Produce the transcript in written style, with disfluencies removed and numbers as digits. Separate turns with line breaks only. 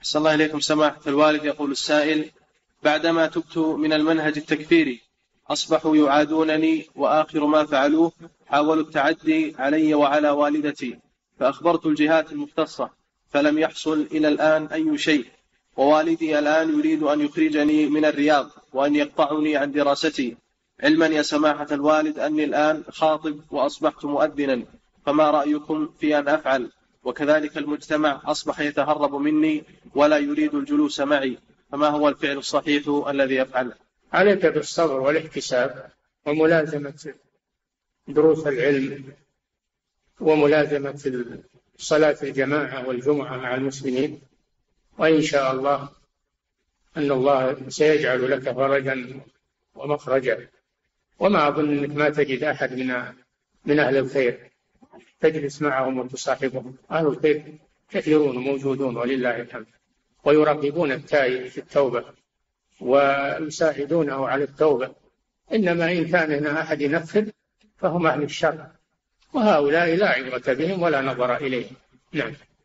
صلى الله إليكم سماحة الوالد. يقول السائل: بعدما تبت من المنهج التكفيري أصبحوا يعادونني، وآخر ما فعلوه حاولوا التعدي علي وعلى والدتي، فأخبرت الجهات المختصة فلم يحصل إلى الآن أي شيء، ووالدي الآن يريد أن يخرجني من الرياض وأن يقطعني عن دراستي، علما يا سماحة الوالد أني الآن خاطب وأصبحت مؤذنا، فما رأيكم في أن أفعل؟ وكذلك المجتمع أصبح يتهرب مني ولا يريد الجلوس معي، فما هو الفعل الصحيح الذي أفعله؟
عليك بالصبر والاحتساب وملازمة دروس العلم وملازمة صلاة الجماعة والجمعة مع المسلمين، وإن شاء الله أن الله سيجعل لك فرجا ومخرجا. وما أظن أنك ما تجد أحد من أهل الخير تجلس معهم وتصاحبهم. أهل الخير كثيرون موجودون ولله الحمد، ويرغبون التائب في التوبة ويساعدونه على التوبة. إنما إن كان هنا أحد ينفذ فهم أهل الشر، وهؤلاء لا عبرة بهم ولا نظر إليهم. نعم.